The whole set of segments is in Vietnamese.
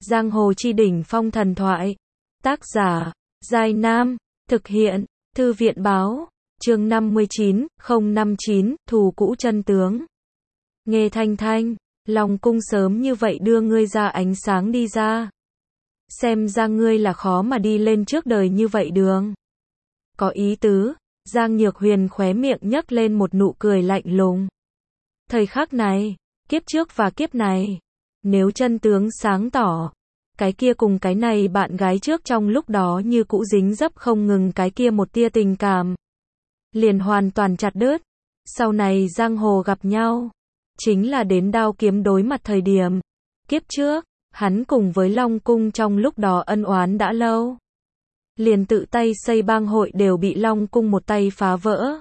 Giang hồ chi đỉnh phong thần thoại. Tác giả, Giai Nam. Thực hiện, Thư viện báo. Chương 59, 059, thù cũ chân tướng. Nghe Thanh Thanh, Long cung sớm như vậy đưa ngươi ra ánh sáng đi ra. Xem ra ngươi là khó mà đi lên trước đời như vậy đường. Có ý tứ, Giang Nhược Huyền khóe miệng nhấc lên một nụ cười lạnh lùng. Thời khắc này, kiếp trước và kiếp này, nếu chân tướng sáng tỏ, cái kia cùng cái này bạn gái trước trong lúc đó như cũ dính dấp không ngừng cái kia một tia tình cảm, liền hoàn toàn chặt đứt. Sau này giang hồ gặp nhau, chính là đến đao kiếm đối mặt thời điểm. Kiếp trước, hắn cùng với Long cung trong lúc đó ân oán đã lâu. Liền tự tay xây bang hội đều bị Long cung một tay phá vỡ.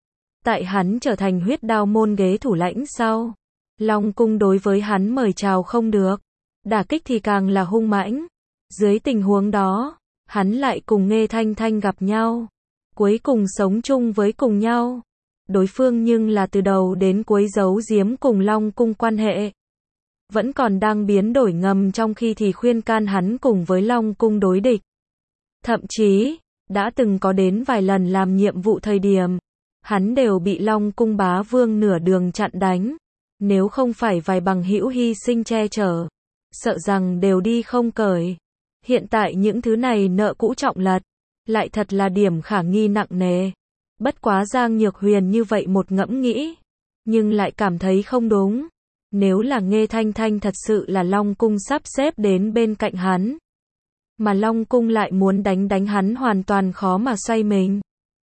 Tại hắn trở thành huyết đao môn ghế thủ lãnh sau, Long cung đối với hắn mời chào không được, đả kích thì càng là hung mãnh. Dưới tình huống đó, hắn lại cùng Nghê Thanh Thanh gặp nhau, cuối cùng sống chung với cùng nhau. Đối phương nhưng là từ đầu đến cuối giấu giếm cùng Long cung quan hệ, vẫn còn đang biến đổi ngầm trong khi thì khuyên can hắn cùng với Long cung đối địch. Thậm chí, đã từng có đến vài lần làm nhiệm vụ thời điểm, hắn đều bị Long cung bá vương nửa đường chặn đánh. Nếu không phải vài bằng hữu hy sinh che chở, sợ rằng đều đi không cởi. Hiện tại những thứ này nợ cũ trọng lật, lại thật là điểm khả nghi nặng nề. Bất quá Giang Nhược Huyền như vậy một ngẫm nghĩ, nhưng lại cảm thấy không đúng. Nếu là Nghê Thanh Thanh thật sự là Long cung sắp xếp đến bên cạnh hắn, mà Long cung lại muốn đánh hắn hoàn toàn khó mà xoay mình.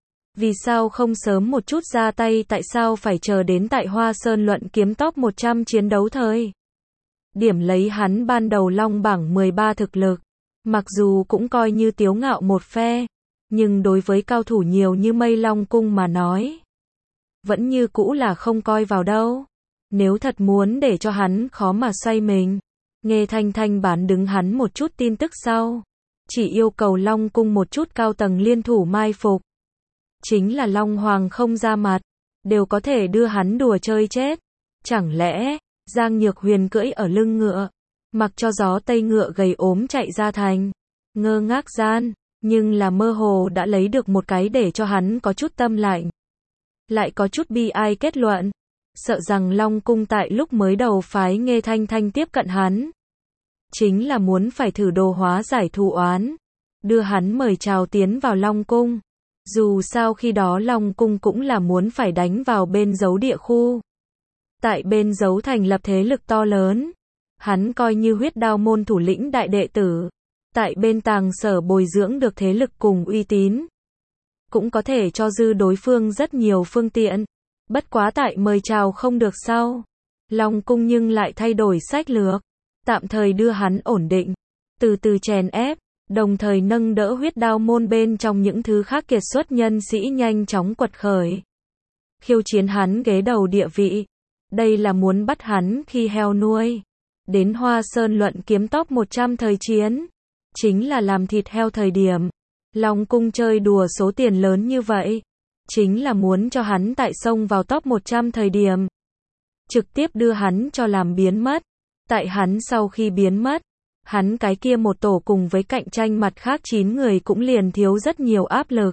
Vì sao không sớm một chút ra tay, tại sao phải chờ đến tại Hoa Sơn luận kiếm top 100 chiến đấu thời điểm lấy hắn ban đầu Long bảng 13 thực lực, mặc dù cũng coi như tiếu ngạo một phe, nhưng đối với cao thủ nhiều như mây Long cung mà nói, vẫn như cũ là không coi vào đâu. Nếu thật muốn để cho hắn khó mà xoay mình, Nghê Thanh Thanh bán đứng hắn một chút tin tức sau, chỉ yêu cầu Long cung một chút cao tầng liên thủ mai phục. Chính là Long Hoàng không ra mặt, đều có thể đưa hắn đùa chơi chết. Chẳng lẽ, Giang Nhược Huyền cưỡi ở lưng ngựa, mặc cho gió tây ngựa gầy ốm chạy ra thành. Ngơ ngác gian, nhưng là mơ hồ đã lấy được một cái để cho hắn có chút tâm lạnh, lại có chút bi ai kết luận. Sợ rằng Long cung tại lúc mới đầu phái Nghê Thanh Thanh tiếp cận hắn, chính là muốn phải thử đồ hóa giải thù oán, đưa hắn mời chào tiến vào Long cung. Dù sao khi đó Long cung cũng là muốn phải đánh vào bên Dấu địa khu. Tại bên Dấu thành lập thế lực to lớn. Hắn coi như huyết đao môn thủ lĩnh đại đệ tử. Tại bên Tàng Sở bồi dưỡng được thế lực cùng uy tín. Cũng có thể cho dư đối phương rất nhiều phương tiện. Bất quá tại mời chào không được sau, Long cung nhưng lại thay đổi sách lược. Tạm thời đưa hắn ổn định, từ từ chèn ép. Đồng thời nâng đỡ huyết đao môn bên trong những thứ khác kiệt xuất nhân sĩ nhanh chóng quật khởi. Khiêu chiến hắn ghế đầu địa vị. Đây là muốn bắt hắn khi heo nuôi. Đến Hoa Sơn luận kiếm top 100 thời chiến. Chính là làm thịt heo thời điểm. Long cung chơi đùa số tiền lớn như vậy. Chính là muốn cho hắn tại xông vào top 100 thời điểm. Trực tiếp đưa hắn cho làm biến mất. Tại hắn sau khi biến mất, hắn cái kia một tổ cùng với cạnh tranh mặt khác 9 người cũng liền thiếu rất nhiều áp lực.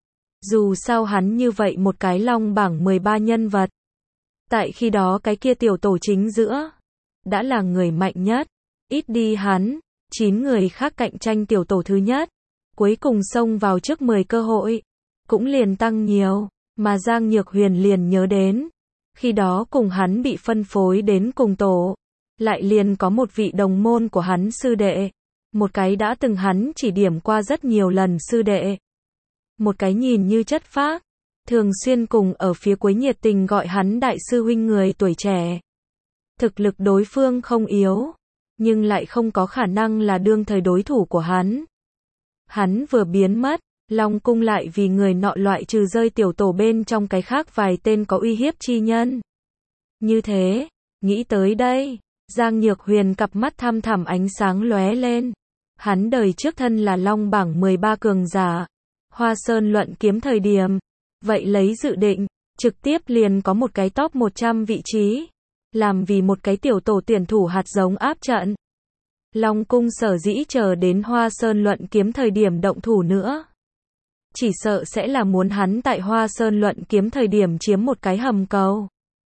Dù sao hắn như vậy một cái Long bảng 13 nhân vật. Tại khi đó cái kia tiểu tổ chính giữa, đã là người mạnh nhất. Ít đi hắn, 9 người khác cạnh tranh tiểu tổ thứ nhất. Cuối cùng xông vào trước 10 cơ hội, cũng liền tăng nhiều. Mà Giang Nhược Huyền liền nhớ đến, khi đó cùng hắn bị phân phối đến cùng tổ. Lại liền có một vị đồng môn của hắn sư đệ. Một cái đã từng hắn chỉ điểm qua rất nhiều lần sư đệ. Một cái nhìn như chất phác, thường xuyên cùng ở phía cuối nhiệt tình gọi hắn đại sư huynh người tuổi trẻ. Thực lực đối phương không yếu, nhưng lại không có khả năng là đương thời đối thủ của hắn. Hắn vừa biến mất, Long cung lại vì người nọ loại trừ rơi tiểu tổ bên trong cái khác vài tên có uy hiếp chi nhân. Như thế, nghĩ tới đây, Giang Nhược Huyền cặp mắt thăm thẳm ánh sáng lóe lên. Hắn đời trước thân là Long bảng 13 cường giả. Hoa Sơn luận kiếm thời điểm. Vậy lấy dự định, trực tiếp liền có một cái top 100 vị trí. Làm vì một cái tiểu tổ tuyển thủ hạt giống áp trận. Long Cung sở dĩ chờ đến Hoa Sơn luận kiếm thời điểm động thủ nữa. Chỉ sợ sẽ là muốn hắn tại Hoa Sơn luận kiếm thời điểm chiếm một cái hầm cầu.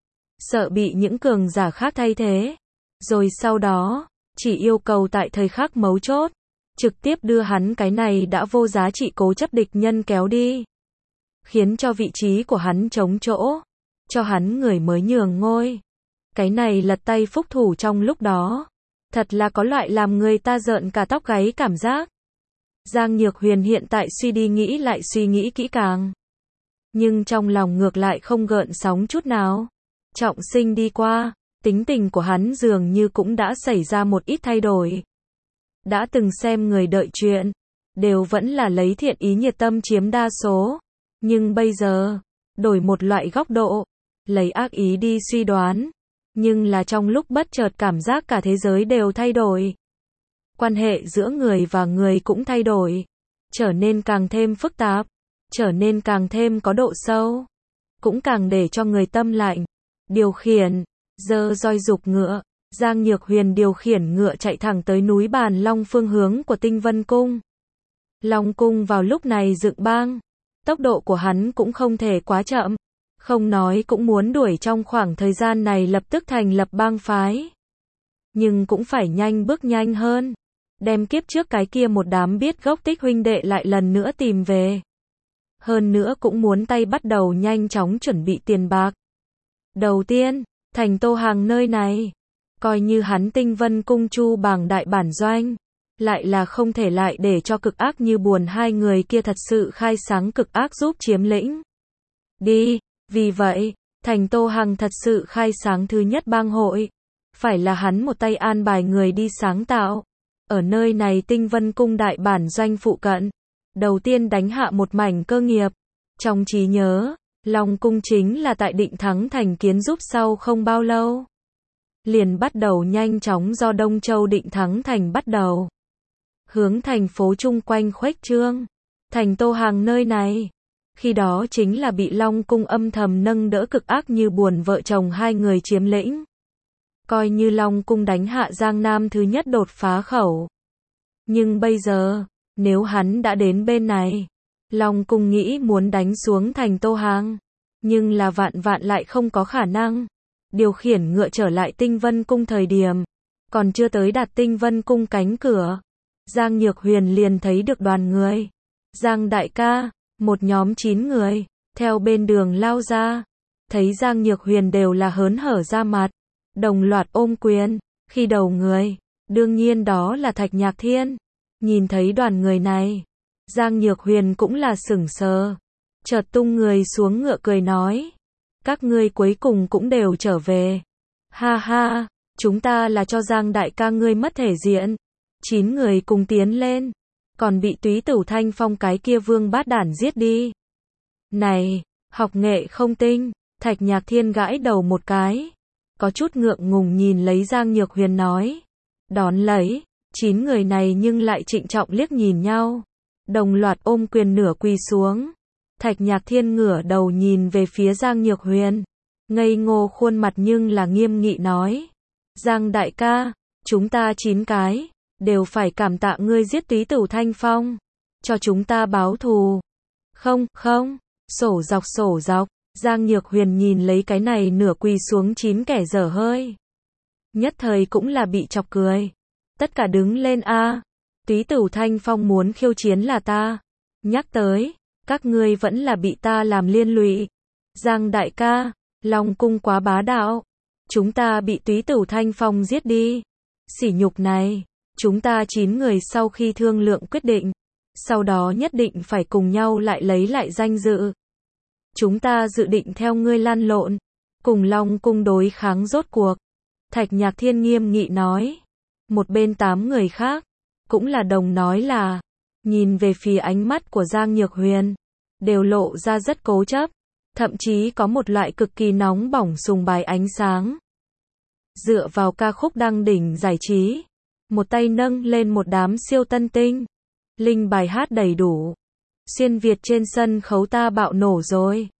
Sợ bị những cường giả khác thay thế. Rồi sau đó, chỉ yêu cầu tại thời khắc mấu chốt, trực tiếp đưa hắn cái này đã vô giá trị cố chấp địch nhân kéo đi. Khiến cho vị trí của hắn trống chỗ. Cho hắn người mới nhường ngôi. Cái này lật tay phúc thủ trong lúc đó. Thật là có loại làm người ta rợn cả tóc gáy cảm giác. Giang Nhược Huyền hiện tại suy đi nghĩ lại suy nghĩ kỹ càng. Nhưng trong lòng ngược lại không gợn sóng chút nào. Trọng sinh đi qua, tính tình của hắn dường như cũng đã xảy ra một ít thay đổi. Đã từng xem người đợi chuyện, đều vẫn là lấy thiện ý nhiệt tâm chiếm đa số. Nhưng bây giờ, đổi một loại góc độ, lấy ác ý đi suy đoán. Nhưng là trong lúc bất chợt cảm giác cả thế giới đều thay đổi. Quan hệ giữa người và người cũng thay đổi. Trở nên càng thêm phức tạp. Trở nên càng thêm có độ sâu. Cũng càng để cho người tâm lạnh. Điều khiển, giơ roi dục ngựa. Giang Nhược Huyền điều khiển ngựa chạy thẳng tới núi Bàn Long phương hướng của Tinh Vân Cung. Long Cung vào lúc này dựng bang. Tốc độ của hắn cũng không thể quá chậm. Không nói cũng muốn đuổi trong khoảng thời gian này lập tức thành lập bang phái. Nhưng cũng phải nhanh bước nhanh hơn. Đem kiếp trước cái kia một đám biết gốc tích huynh đệ lại lần nữa tìm về. Hơn nữa cũng muốn tay bắt đầu nhanh chóng chuẩn bị tiền bạc. Đầu tiên, thành Tô Hàng nơi này. Coi như hắn Tinh Vân Cung Chu Bàng đại bản doanh. Lại là không thể lại để cho cực ác như buồn hai người kia thật sự khai sáng cực ác giúp chiếm lĩnh. Đi. Vì vậy, thành Tô Hằng thật sự khai sáng thứ nhất bang hội. Phải là hắn một tay an bài người đi sáng tạo. Ở nơi này Tinh Vân Cung đại bản doanh phụ cận. Đầu tiên đánh hạ một mảnh cơ nghiệp. Trong trí nhớ, Long Cung chính là tại Định Thắng Thành kiến giúp sau không bao lâu. Liền bắt đầu nhanh chóng do Đông Châu Định Thắng Thành bắt đầu. Hướng thành phố chung quanh khuếch trương. Thành Tô Hằng nơi này. Khi đó chính là bị Long Cung âm thầm nâng đỡ cực ác như buồn vợ chồng hai người chiếm lĩnh. Coi như Long Cung đánh hạ Giang Nam thứ nhất đột phá khẩu. Nhưng bây giờ, nếu hắn đã đến bên này, Long Cung nghĩ muốn đánh xuống thành Tô Hằng. Nhưng là vạn vạn lại không có khả năng. Điều khiển ngựa trở lại Tinh Vân Cung thời điểm. Còn chưa tới đạt Tinh Vân Cung cánh cửa. Giang Nhược Huyền liền thấy được đoàn người. Giang đại ca. Một nhóm 9 người, theo bên đường lao ra, thấy Giang Nhược Huyền đều là hớn hở ra mặt, đồng loạt ôm quyền, khi đầu người, đương nhiên đó là Thạch Nhạc Thiên. Nhìn thấy đoàn người này, Giang Nhược Huyền cũng là sửng sờ, chợt tung người xuống ngựa cười nói, các ngươi cuối cùng cũng đều trở về. Ha ha, chúng ta là cho Giang đại ca ngươi mất thể diện. 9 người cùng tiến lên. Còn bị Túy Tửu Thanh Phong cái kia vương bát đản giết đi. Này, học nghệ không tinh, Thạch Nhạc Thiên gãi đầu một cái. Có chút ngượng ngùng nhìn lấy Giang Nhược Huyền nói. Đón lấy, 9 người này nhưng lại trịnh trọng liếc nhìn nhau. Đồng loạt ôm quyền nửa quỳ xuống. Thạch Nhạc Thiên ngửa đầu nhìn về phía Giang Nhược Huyền. Ngây ngô khuôn mặt nhưng là nghiêm nghị nói. Giang đại ca, chúng ta 9 cái. Đều phải cảm tạ ngươi giết Túy Tửu Thanh Phong. Cho chúng ta báo thù. Không, không. Sổ dọc. Giang Nhược Huyền nhìn lấy cái này nửa quỳ xuống 9 kẻ dở hơi. Nhất thời cũng là bị chọc cười. Tất cả đứng lên a. Túy Tửu Thanh Phong muốn khiêu chiến là ta. Nhắc tới, các ngươi vẫn là bị ta làm liên lụy. Giang đại ca, Long Cung quá bá đạo. Chúng ta bị Túy Tửu Thanh Phong giết đi. Sỉ nhục này. Chúng ta 9 người sau khi thương lượng quyết định, sau đó nhất định phải cùng nhau lại lấy lại danh dự. Chúng ta dự định theo ngươi lăn lộn, cùng Long Cung đối kháng rốt cuộc. Thạch Nhạc Thiên nghiêm nghị nói. Một bên 8 người khác, cũng là đồng nói là, nhìn về phía ánh mắt của Giang Nhược Huyền, đều lộ ra rất cố chấp, thậm chí có một loại cực kỳ nóng bỏng sùng bái ánh sáng. Dựa vào ca khúc đăng đỉnh giải trí. Một tay nâng lên một đám siêu tân tinh. Linh bài hát đầy đủ. Xuyên Việt trên sân khấu ta bạo nổ rồi.